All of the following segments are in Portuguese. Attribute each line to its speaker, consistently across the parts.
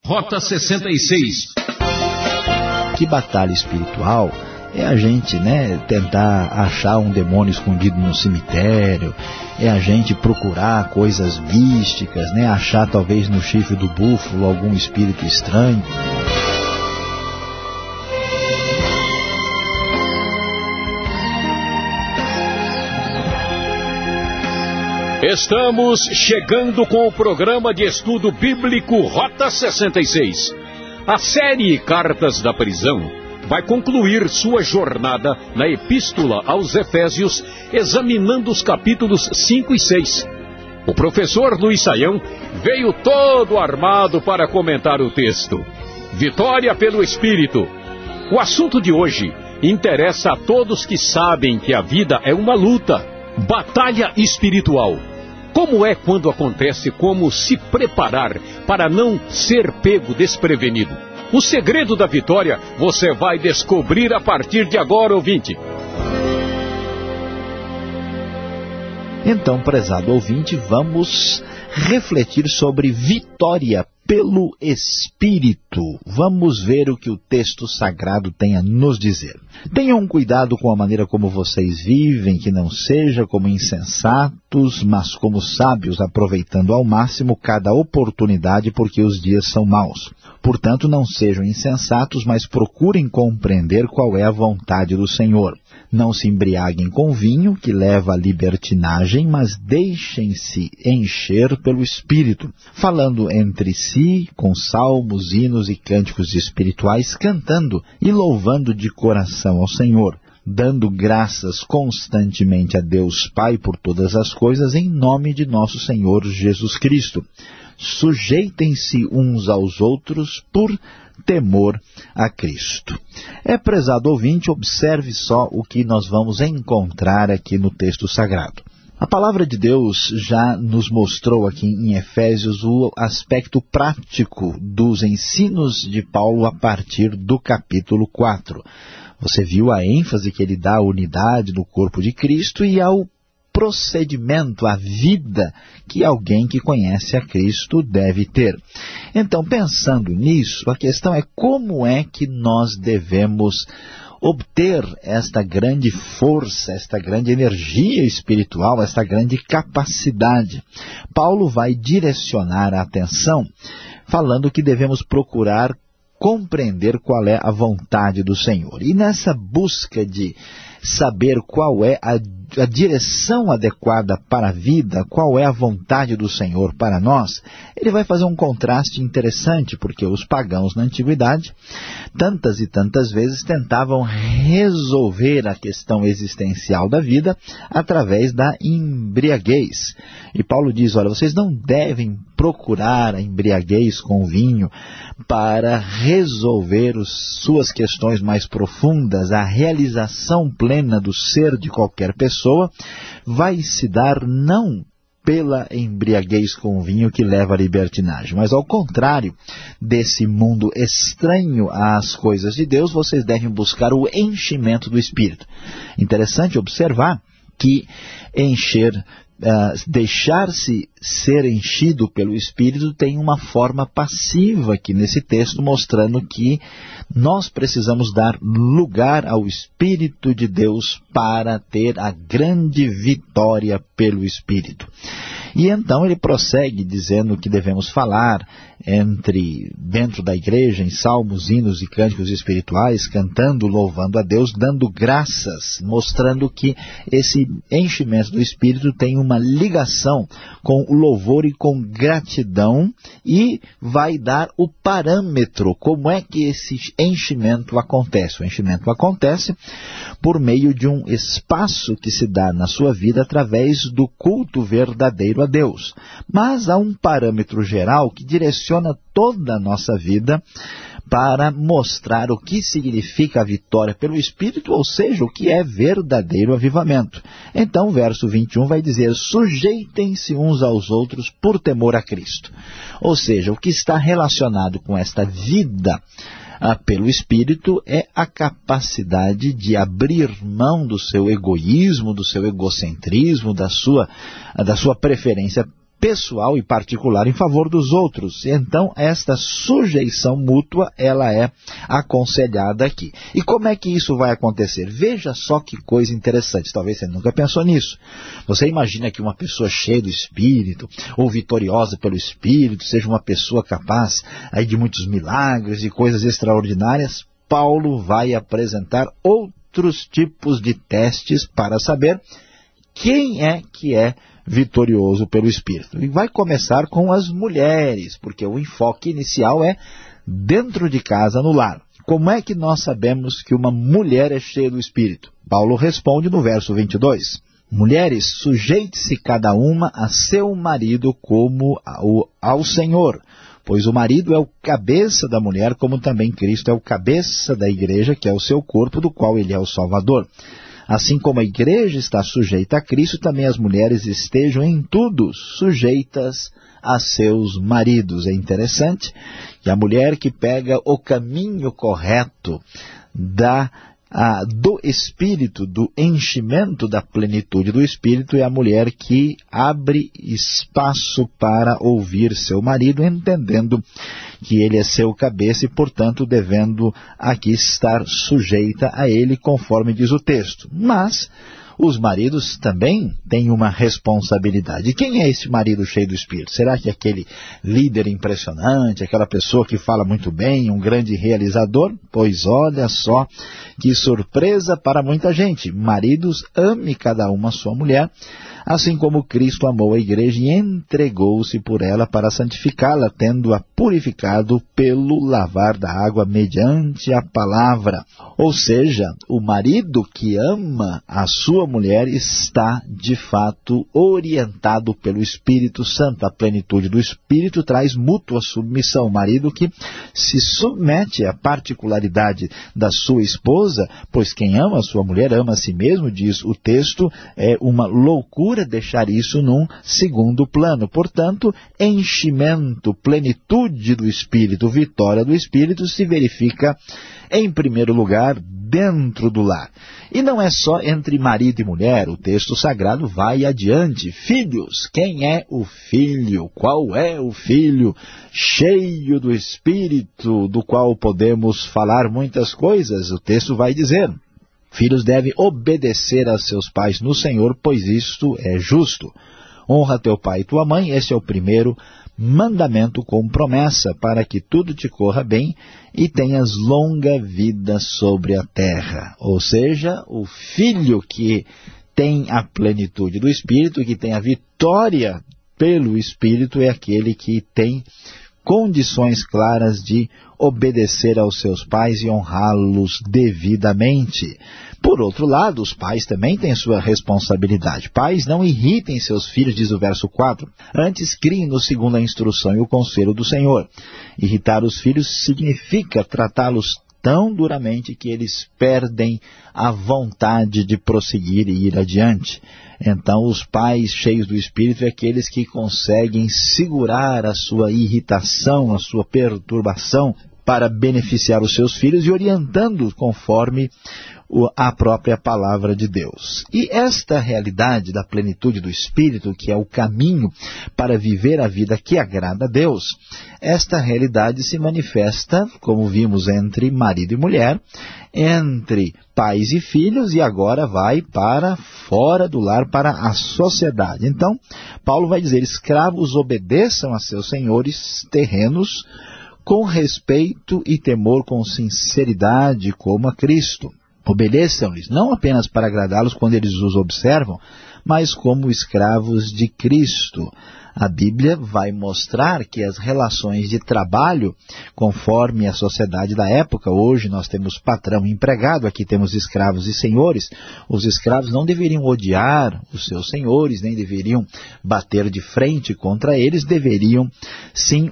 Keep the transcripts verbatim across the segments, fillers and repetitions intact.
Speaker 1: Rota sessenta e seis.
Speaker 2: Que batalha espiritual é a gente, né, tentar achar um demônio escondido no cemitério, é a gente procurar coisas místicas, né, achar talvez no chifre do búfalo algum espírito estranho.
Speaker 1: Estamos chegando com o programa de estudo bíblico Rota sessenta e seis. A série Cartas da Prisão vai concluir sua jornada na Epístola aos Efésios, examinando os capítulos cinco e seis. O professor Luiz Saião veio todo armado para comentar o texto. Vitória pelo Espírito. O assunto de hoje interessa a todos que sabem que a vida é uma luta, batalha espiritual. Como é quando acontece, como se preparar para não ser pego desprevenido? O segredo da vitória você vai descobrir a partir de agora, ouvinte.
Speaker 2: Então, prezado ouvinte, vamos refletir sobre vitória pelo Espírito. Vamos ver o que o texto sagrado tem a nos dizer. Tenham cuidado com a maneira como vocês vivem, que não seja como insensatos, mas como sábios, aproveitando ao máximo cada oportunidade, porque os dias são maus. Portanto, não sejam insensatos, mas procurem compreender qual é a vontade do Senhor. Não se embriaguem com vinho, que leva à libertinagem, mas deixem-se encher pelo Espírito, falando entre si com salmos, hinos e cânticos espirituais, cantando e louvando de coração ao Senhor, dando graças constantemente a Deus Pai por todas as coisas, em nome de nosso Senhor Jesus Cristo. Sujeitem-se uns aos outros por temor a Cristo. É, prezado ouvinte, observe só o que nós vamos encontrar aqui no texto sagrado. A palavra de Deus já nos mostrou aqui em Efésios o aspecto prático dos ensinos de Paulo a partir do capítulo quatro. Você viu a ênfase que ele dá à unidade do corpo de Cristo e ao procedimento, a vida que alguém que conhece a Cristo deve ter. Então, pensando nisso, a questão é como é que nós devemos obter esta grande força, esta grande energia espiritual, esta grande capacidade. Paulo vai direcionar a atenção falando que devemos procurar compreender qual é a vontade do Senhor. E nessa busca de saber qual é a, a direção adequada para a vida, qual é a vontade do Senhor para nós, ele vai fazer um contraste interessante, porque os pagãos na antiguidade, tantas e tantas vezes tentavam resolver a questão existencial da vida através da embriaguez. E Paulo diz, olha, vocês não devem procurar a embriaguez com vinho para resolver as suas questões mais profundas. A realização plena do ser de qualquer pessoa vai se dar não pela embriaguez com vinho que leva à libertinagem, mas ao contrário desse mundo estranho às coisas de Deus, vocês devem buscar o enchimento do Espírito. Interessante observar que encher, uh, deixar-se ser enchido pelo Espírito tem uma forma passiva aqui nesse texto, mostrando que nós precisamos dar lugar ao Espírito de Deus para ter a grande vitória pelo Espírito. E então ele prossegue dizendo que devemos falar entre, dentro da igreja, em salmos, hinos e cânticos espirituais, cantando, louvando a Deus, dando graças, mostrando que esse enchimento do Espírito tem uma ligação com o louvor e com gratidão, e vai dar o parâmetro, como é que esse enchimento acontece. O enchimento acontece por meio de um espaço que se dá na sua vida através do culto verdadeiro a Deus. Mas há um parâmetro geral que direciona toda a nossa vida para mostrar o que significa a vitória pelo Espírito, ou seja, o que é verdadeiro avivamento. Então, o verso vinte e um vai dizer, sujeitem-se uns aos outros por temor a Cristo. Ou seja, o que está relacionado com esta vida ah, pelo Espírito é a capacidade de abrir mão do seu egoísmo, do seu egocentrismo, da sua, da sua preferência pessoal e particular em favor dos outros. Então, esta sujeição mútua, ela é aconselhada aqui. E como é que isso vai acontecer? Veja só que coisa interessante. Talvez você nunca pensou nisso. Você imagina que uma pessoa cheia do Espírito, ou vitoriosa pelo Espírito, seja uma pessoa capaz aí de muitos milagres e coisas extraordinárias. Paulo vai apresentar outros tipos de testes para saber quem é que é vitorioso pelo Espírito. E vai começar com as mulheres, porque o enfoque inicial é dentro de casa, no lar. Como é que nós sabemos que uma mulher é cheia do Espírito? Paulo responde no verso vinte e dois. Mulheres, sujeite-se cada uma a seu marido como ao, ao Senhor, pois o marido é o cabeça da mulher, como também Cristo é o cabeça da igreja, que é o seu corpo, do qual ele é o Salvador. Assim como a igreja está sujeita a Cristo, também as mulheres estejam em tudo sujeitas a seus maridos. É interessante que a mulher que pega o caminho correto da, a, do Espírito, do enchimento da plenitude do Espírito, é a mulher que abre espaço para ouvir seu marido, entendendo que ele é seu cabeça e, portanto, devendo aqui estar sujeita a ele, conforme diz o texto. Mas os maridos também têm uma responsabilidade. Quem é esse marido cheio do Espírito? Será que é aquele líder impressionante, aquela pessoa que fala muito bem, um grande realizador? Pois olha só que surpresa para muita gente. Maridos, ame cada uma a sua mulher, assim como Cristo amou a igreja e entregou-se por ela para santificá-la, tendo-a purificado pelo lavar da água mediante a palavra. Ou seja, o marido que ama a sua mulher está, de fato, orientado pelo Espírito Santo. A plenitude do Espírito traz mútua submissão. O marido que se submete à particularidade da sua esposa, pois quem ama a sua mulher ama a si mesmo, diz o texto, é uma loucura deixar isso num segundo plano. Portanto, enchimento, plenitude do Espírito, vitória do Espírito se verifica em primeiro lugar dentro do lar. E não é só entre marido e mulher, o texto sagrado vai adiante. Filhos, quem é o filho? Qual é o filho cheio do Espírito, do qual podemos falar muitas coisas? O texto vai dizer: filhos devem obedecer a seus pais no Senhor, pois isto é justo. Honra teu pai e tua mãe, esse é o primeiro mandamento com promessa, para que tudo te corra bem e tenhas longa vida sobre a terra. Ou seja, o filho que tem a plenitude do Espírito, que tem a vitória pelo Espírito, é aquele que tem condições claras de obedecer aos seus pais e honrá-los devidamente. Por outro lado, os pais também têm sua responsabilidade. Pais, não irritem seus filhos, diz o verso quatro. Antes, criem-nos segundo a instrução e o conselho do Senhor. Irritar os filhos significa tratá-los tão duramente que eles perdem a vontade de prosseguir e ir adiante. Então, os pais cheios do Espírito é aqueles que conseguem segurar a sua irritação, a sua perturbação, para beneficiar os seus filhos e orientando conforme a própria palavra de Deus. E esta realidade da plenitude do Espírito, que é o caminho para viver a vida que agrada a Deus, esta realidade se manifesta, como vimos, entre marido e mulher, entre pais e filhos, e agora vai para fora do lar, para a sociedade. Então, Paulo vai dizer: escravos, obedeçam a seus senhores terrenos com respeito e temor, com sinceridade, como a Cristo. Obedeçam-lhes, não apenas para agradá-los quando eles os observam, mas como escravos de Cristo. A Bíblia vai mostrar que as relações de trabalho, conforme a sociedade da época, hoje nós temos patrão e empregado, aqui temos escravos e senhores. Os escravos não deveriam odiar os seus senhores, nem deveriam bater de frente contra eles, deveriam sim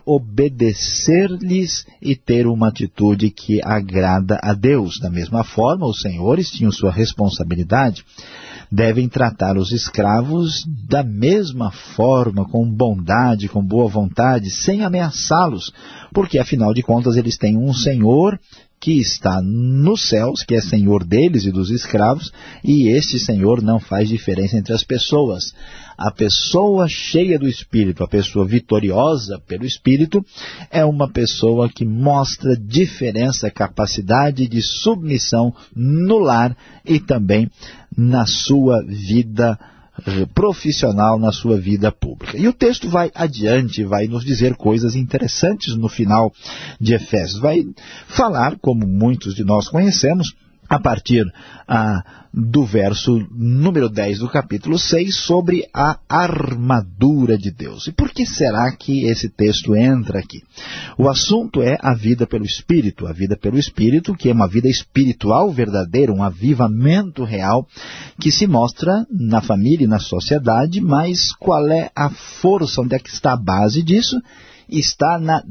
Speaker 2: obedecer-lhes e ter uma atitude que agrada a Deus. Da mesma forma, os senhores tinham sua responsabilidade. Devem tratar os escravos da mesma forma, com bondade, com boa vontade, sem ameaçá-los, porque afinal de contas eles têm um Senhor que está nos céus, que é Senhor deles e dos escravos, e este Senhor não faz diferença entre as pessoas. A pessoa cheia do Espírito, a pessoa vitoriosa pelo Espírito, é uma pessoa que mostra diferença, capacidade de submissão no lar e também na sua vida profissional, na sua vida pública. E o texto vai adiante, vai nos dizer coisas interessantes no final de Efésios. Vai falar, como muitos de nós conhecemos, a partir ah, do verso número dez do capítulo seis, sobre a armadura de Deus. E por que será que esse texto entra aqui? O assunto é a vida pelo Espírito, a vida pelo Espírito, que é uma vida espiritual verdadeira, um avivamento real, que se mostra na família e na sociedade, mas qual é a força, onde é que está a base disso? Está na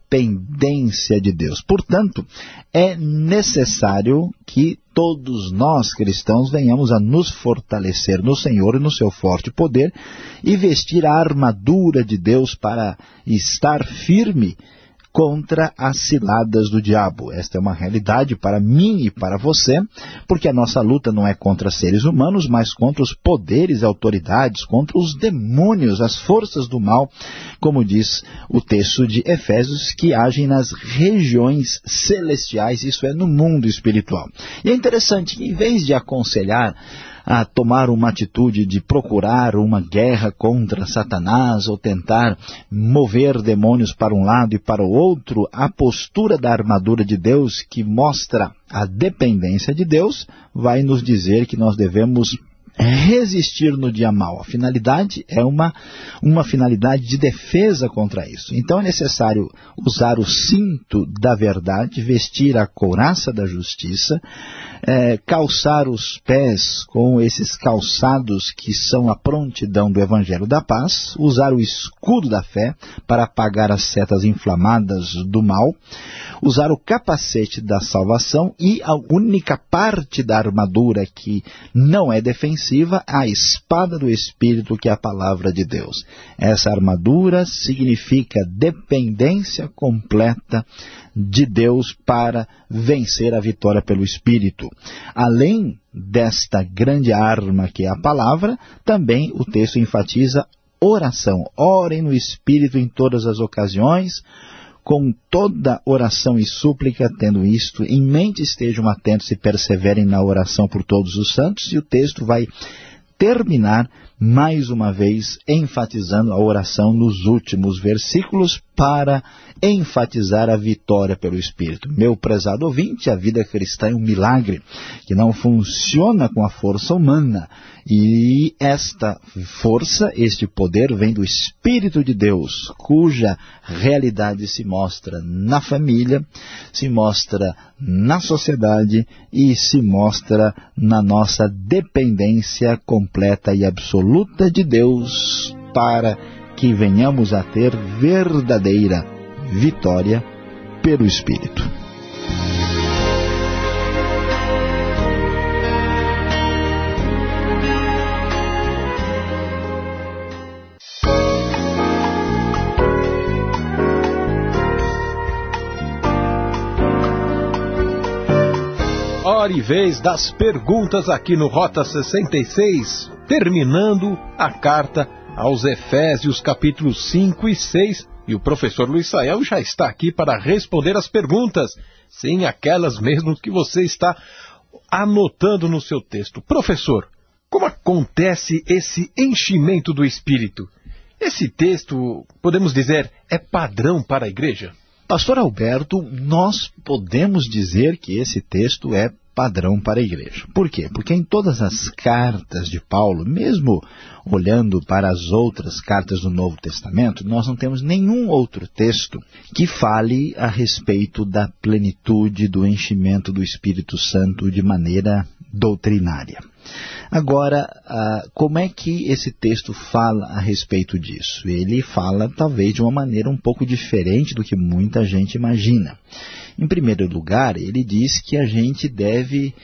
Speaker 2: dependência de Deus. Portanto, é necessário que todos nós cristãos venhamos a nos fortalecer no Senhor e no seu forte poder e vestir a armadura de Deus para estar firme contra as ciladas do diabo. Esta é uma realidade para mim e para você, porque a nossa luta não é contra seres humanos, mas contra os poderes e autoridades, contra os demônios, as forças do mal, como diz o texto de Efésios, que agem nas regiões celestiais, isso é, no mundo espiritual. E é interessante que, em vez de aconselhar a tomar uma atitude de procurar uma guerra contra Satanás ou tentar mover demônios para um lado e para o outro, a postura da armadura de Deus, que mostra a dependência de Deus, vai nos dizer que nós devemos resistir no dia mau. A finalidade é uma, uma finalidade de defesa contra isso. Então é necessário usar o cinto da verdade, vestir a couraça da justiça, é, calçar os pés com esses calçados que são a prontidão do Evangelho da Paz, usar o escudo da fé para apagar as setas inflamadas do mal, usar o capacete da salvação e a única parte da armadura que não é defensiva, a espada do Espírito, que é a palavra de Deus. Essa armadura significa dependência completa de Deus para vencer a vitória pelo Espírito. Além desta grande arma que é a palavra, também o texto enfatiza oração. Orem no Espírito em todas as ocasiões, com toda oração e súplica, tendo isto em mente, estejam atentos e perseverem na oração por todos os santos. E o texto vai terminar mais uma vez enfatizando a oração nos últimos versículos para enfatizar a vitória pelo Espírito. Meu prezado ouvinte, a vida cristã é um milagre que não funciona com a força humana. E esta força, este poder, vem do Espírito de Deus, cuja realidade se mostra na família, se mostra na sociedade e se mostra na nossa dependência completa e absoluta de Deus, para que venhamos a ter verdadeira vitória pelo Espírito.
Speaker 3: Hora e vez das perguntas aqui no Rota sessenta e seis, terminando a carta aos Efésios, capítulos cinco e seis, e o professor Luiz Saião já está aqui para responder as perguntas, sim, aquelas mesmo que você está anotando no seu texto. Professor, como acontece esse enchimento do Espírito? Esse texto, podemos dizer, é padrão para a igreja?
Speaker 2: Pastor Alberto, nós podemos dizer que esse texto é padrão para a igreja. Por quê? Porque em todas as cartas de Paulo, mesmo olhando para as outras cartas do Novo Testamento, nós não temos nenhum outro texto que fale a respeito da plenitude do enchimento do Espírito Santo de maneira doutrinária. Agora, como é que esse texto fala a respeito disso? Ele fala, talvez, de uma maneira um pouco diferente do que muita gente imagina. Em primeiro lugar, ele diz que a gente deve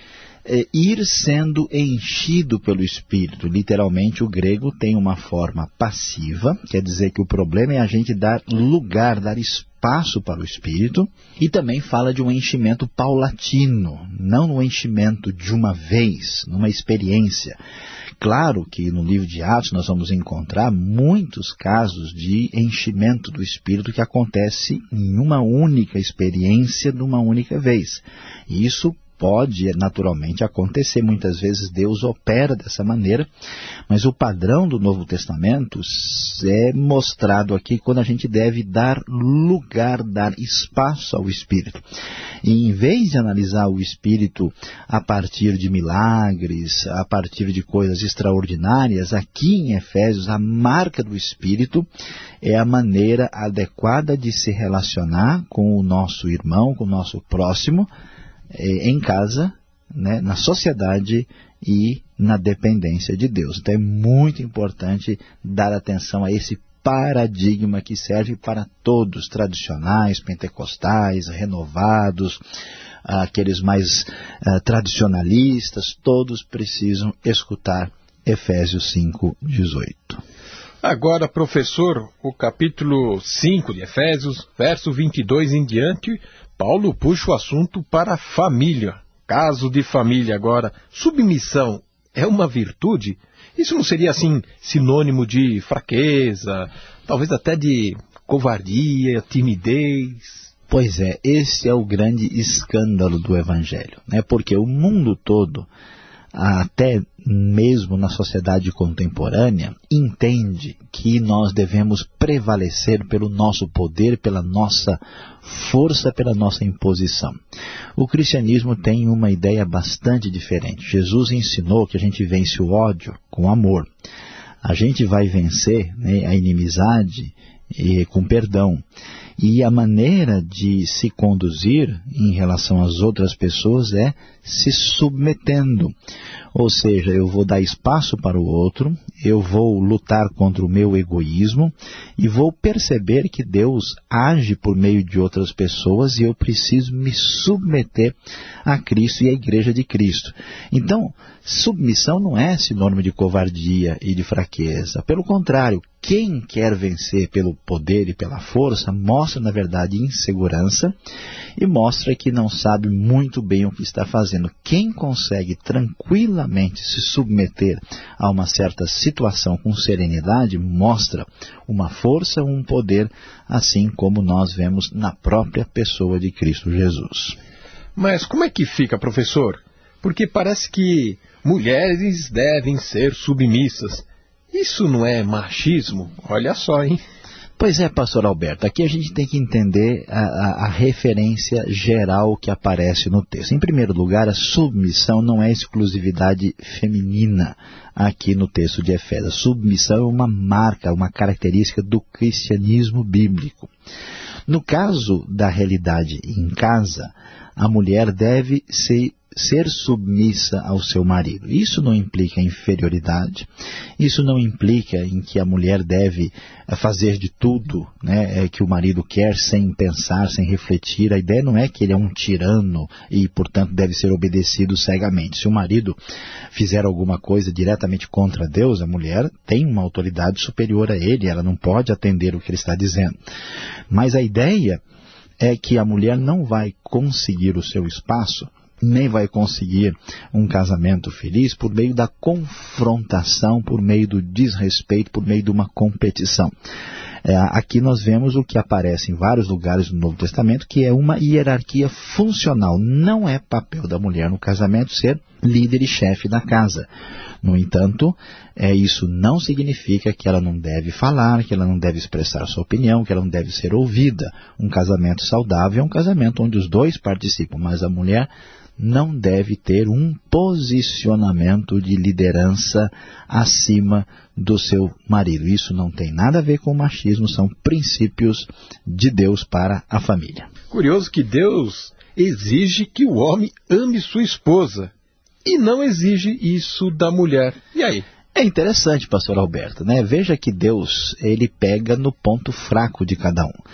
Speaker 2: é, ir sendo enchido pelo Espírito. Literalmente, o grego tem uma forma passiva, quer dizer que o problema é a gente dar lugar, dar espaço para o Espírito, e também fala de um enchimento paulatino, não um enchimento de uma vez, numa experiência. Claro que no livro de Atos nós vamos encontrar muitos casos de enchimento do Espírito que acontece em uma única experiência, numa única vez. E isso pode naturalmente acontecer, muitas vezes Deus opera dessa maneira, mas o padrão do Novo Testamento é mostrado aqui quando a gente deve dar lugar, dar espaço ao Espírito. E em vez de analisar o Espírito a partir de milagres, a partir de coisas extraordinárias, aqui em Efésios a marca do Espírito é a maneira adequada de se relacionar com o nosso irmão, com o nosso próximo, em casa, né, na sociedade e na dependência de Deus. Então é muito importante dar atenção a esse paradigma que serve para todos, tradicionais, pentecostais, renovados, aqueles mais uh, tradicionalistas, todos precisam escutar Efésios cinco, dezoito.
Speaker 3: Agora, professor, o capítulo cinco de Efésios, verso vinte e dois em diante, Paulo puxa o assunto para a família. Caso de família agora. Submissão é uma virtude? Isso não seria, assim, sinônimo de fraqueza, talvez até de covardia, timidez?
Speaker 2: Pois é, esse é o grande escândalo do Evangelho, né? Porque o mundo todo, até mesmo na sociedade contemporânea, entende que nós devemos prevalecer pelo nosso poder, pela nossa força, pela nossa imposição. O cristianismo tem uma ideia bastante diferente. Jesus ensinou que a gente vence o ódio com amor. A gente vai vencer, né, a inimizade e, com perdão. E a maneira de se conduzir em relação às outras pessoas é se submetendo. Ou seja, eu vou dar espaço para o outro, eu vou lutar contra o meu egoísmo e vou perceber que Deus age por meio de outras pessoas e eu preciso me submeter a Cristo e à Igreja de Cristo. Então, submissão não é sinônimo de covardia e de fraqueza. Pelo contrário, quem quer vencer pelo poder e pela força mostra, na verdade, insegurança e mostra que não sabe muito bem o que está fazendo. Quem consegue tranquilamente se submeter a uma certa situação com serenidade mostra uma força, um poder, assim como nós vemos na própria pessoa de Cristo Jesus.
Speaker 3: Mas como é que fica, professor? Porque parece que mulheres devem ser submissas. Isso não é machismo? Olha só, hein?
Speaker 2: Pois é, pastor Alberto, aqui a gente tem que entender a, a, a referência geral que aparece no texto. Em primeiro lugar, a submissão não é exclusividade feminina aqui no texto de Efésios. A submissão é uma marca, uma característica do cristianismo bíblico. No caso da realidade em casa, a mulher deve ser ser submissa ao seu marido. Isso não implica inferioridade, isso não implica em que a mulher deve fazer de tudo, né, que o marido quer sem pensar, sem refletir. A ideia não é que ele é um tirano e, portanto, deve ser obedecido cegamente. Se o marido fizer alguma coisa diretamente contra Deus, a mulher tem uma autoridade superior a ele, ela não pode atender o que ele está dizendo. Mas a ideia é que a mulher não vai conseguir o seu espaço, nem vai conseguir um casamento feliz por meio da confrontação, por meio do desrespeito, por meio de uma competição. É, aqui nós vemos o que aparece em vários lugares do Novo Testamento, que é uma hierarquia funcional. Não é papel da mulher no casamento ser líder e chefe da casa. No entanto, é, isso não significa que ela não deve falar, que ela não deve expressar sua opinião, que ela não deve ser ouvida. Um casamento saudável é um casamento onde os dois participam, mas a mulher não deve ter um posicionamento de liderança acima do seu marido. Isso não tem nada a ver com machismo, são princípios de Deus para a família.
Speaker 3: Curioso que Deus exige que o homem ame sua esposa e não exige isso da mulher. E aí?
Speaker 2: É interessante, pastor Alberto, né? Veja que Deus, ele pega no ponto fraco de cada um.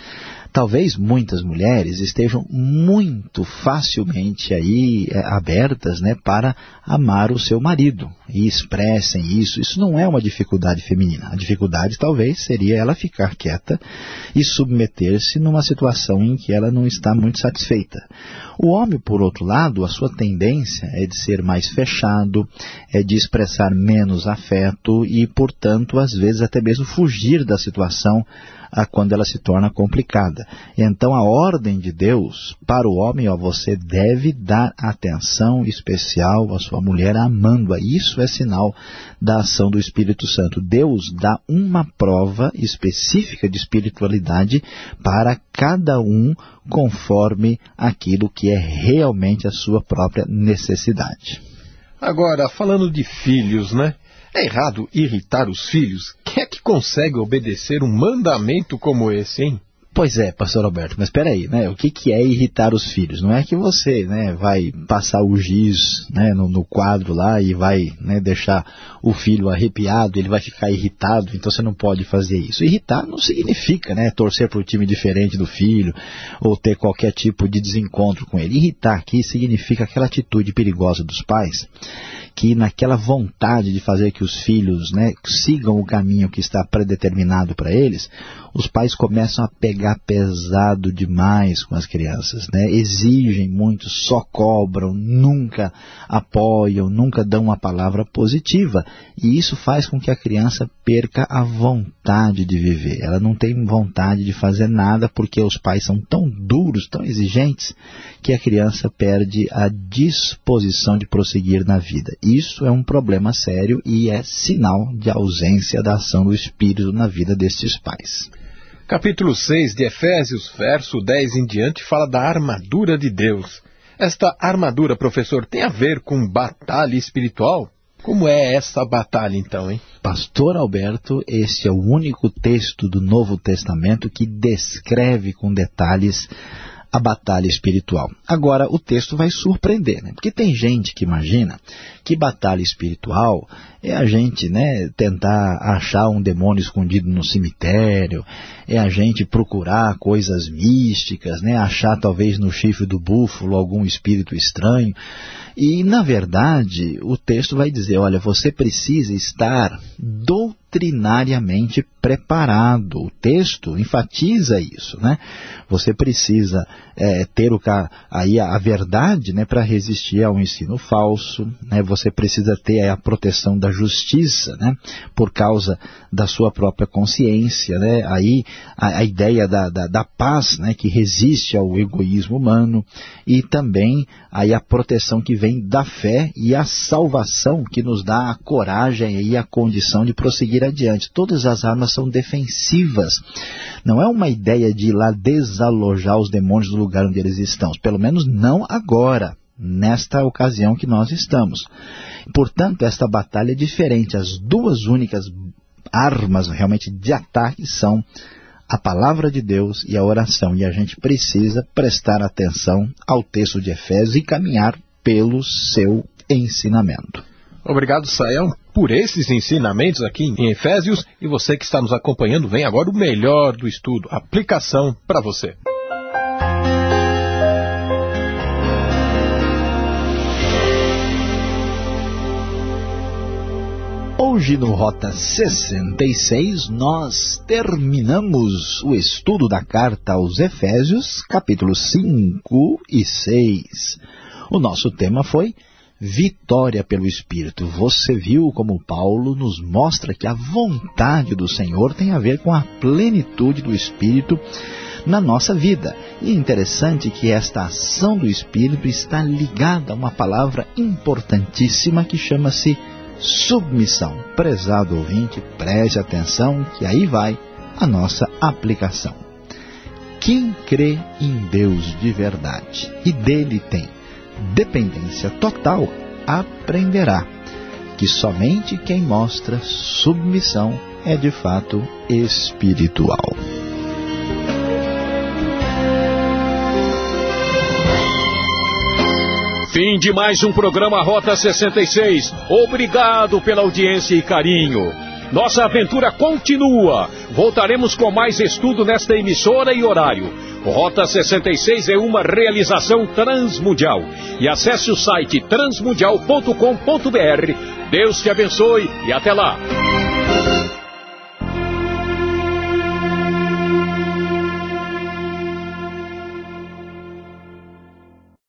Speaker 2: Talvez muitas mulheres estejam muito facilmente aí é, abertas, né, para amar o seu marido e expressem isso. Isso não é uma dificuldade feminina. A dificuldade talvez seria ela ficar quieta e submeter-se numa situação em que ela não está muito satisfeita. O homem, por outro lado, a sua tendência é de ser mais fechado, é de expressar menos afeto e, portanto, às vezes até mesmo fugir da situação a quando ela se torna complicada. Então a ordem de Deus para o homem, ó, você deve dar atenção especial à sua mulher amando-a. Isso é sinal da ação do Espírito Santo. Deus dá uma prova específica de espiritualidade para cada um conforme aquilo que é realmente a sua própria necessidade.
Speaker 3: Agora, falando de filhos, né? É errado irritar os filhos? Quem é que consegue obedecer um mandamento como esse, hein?
Speaker 2: Pois é, pastor Alberto, mas espera aí, né? O que, que é irritar os filhos? Não é que você, né, vai passar o giz, né, no, no quadro lá e vai, né, deixar o filho arrepiado, ele vai ficar irritado, então você não pode fazer isso. Irritar não significa, né, torcer para o time diferente do filho ou ter qualquer tipo de desencontro com ele. Irritar aqui significa aquela atitude perigosa dos pais que naquela vontade de fazer que os filhos, né, sigam o caminho que está predeterminado para eles, os pais começam a pegar pesado demais com as crianças, né? Exigem muito, só cobram, nunca apoiam, nunca dão uma palavra positiva. E isso faz com que a criança perca a vontade de viver. Ela não tem vontade de fazer nada porque os pais são tão duros, tão exigentes, que a criança perde a disposição de prosseguir na vida. Isso é um problema sério e é sinal de ausência da ação do Espírito na vida destes pais.
Speaker 3: Capítulo seis de Efésios, verso dez em diante, fala da armadura de Deus. Esta armadura, professor, tem a ver com batalha espiritual? Como é essa batalha, então, hein?
Speaker 2: Pastor Alberto, este é o único texto do Novo Testamento que descreve com detalhes a batalha espiritual. Agora, o texto vai surpreender, né? Porque tem gente que imagina que batalha espiritual é a gente, né, tentar achar um demônio escondido no cemitério, é a gente procurar coisas místicas, né, achar talvez no chifre do búfalo algum espírito estranho. E, na verdade, o texto vai dizer, olha, você precisa estar doutrinariamente preparado. O texto enfatiza isso, né? Você precisa é, ter o, aí a, a verdade, né, para resistir ao ensino falso, né? Você precisa ter a proteção da justiça, né, por causa da sua própria consciência, né? Aí a, a ideia da, da, da paz, né, que resiste ao egoísmo humano, e também aí a proteção que vem da fé e a salvação que nos dá a coragem e a condição de prosseguir adiante. Todas as armas são defensivas. Não é uma ideia de ir lá desalojar os demônios do lugar onde eles estão, pelo menos não agora, nesta ocasião que nós estamos. Portanto, esta batalha é diferente. As duas únicas armas realmente de ataque são a palavra de Deus e a oração. E a gente precisa prestar atenção ao texto de Efésios e caminhar pelo seu ensinamento.
Speaker 3: Obrigado, Sayão, por esses ensinamentos aqui em Efésios. E você que está nos acompanhando, vem agora o melhor do estudo, aplicação para você.
Speaker 2: Hoje no Rota sessenta e seis nós terminamos o estudo da carta aos Efésios, capítulos cinco e seis. O nosso tema foi vitória pelo Espírito. Você viu como Paulo nos mostra que a vontade do Senhor tem a ver com a plenitude do Espírito na nossa vida. E é interessante que esta ação do Espírito está ligada a uma palavra importantíssima que chama-se submissão. Prezado ouvinte, preste atenção que aí vai a nossa aplicação. Quem crê em Deus de verdade e dele tem dependência total, aprenderá que somente quem mostra submissão é de fato espiritual.
Speaker 1: Fim de mais um programa Rota sessenta e seis. Obrigado pela audiência e carinho. Nossa aventura continua voltaremos com mais estudo nesta emissora e horário. Rota sessenta e seis é uma realização transmundial. E acesse o site transmundial ponto com ponto br. Deus te abençoe e até lá.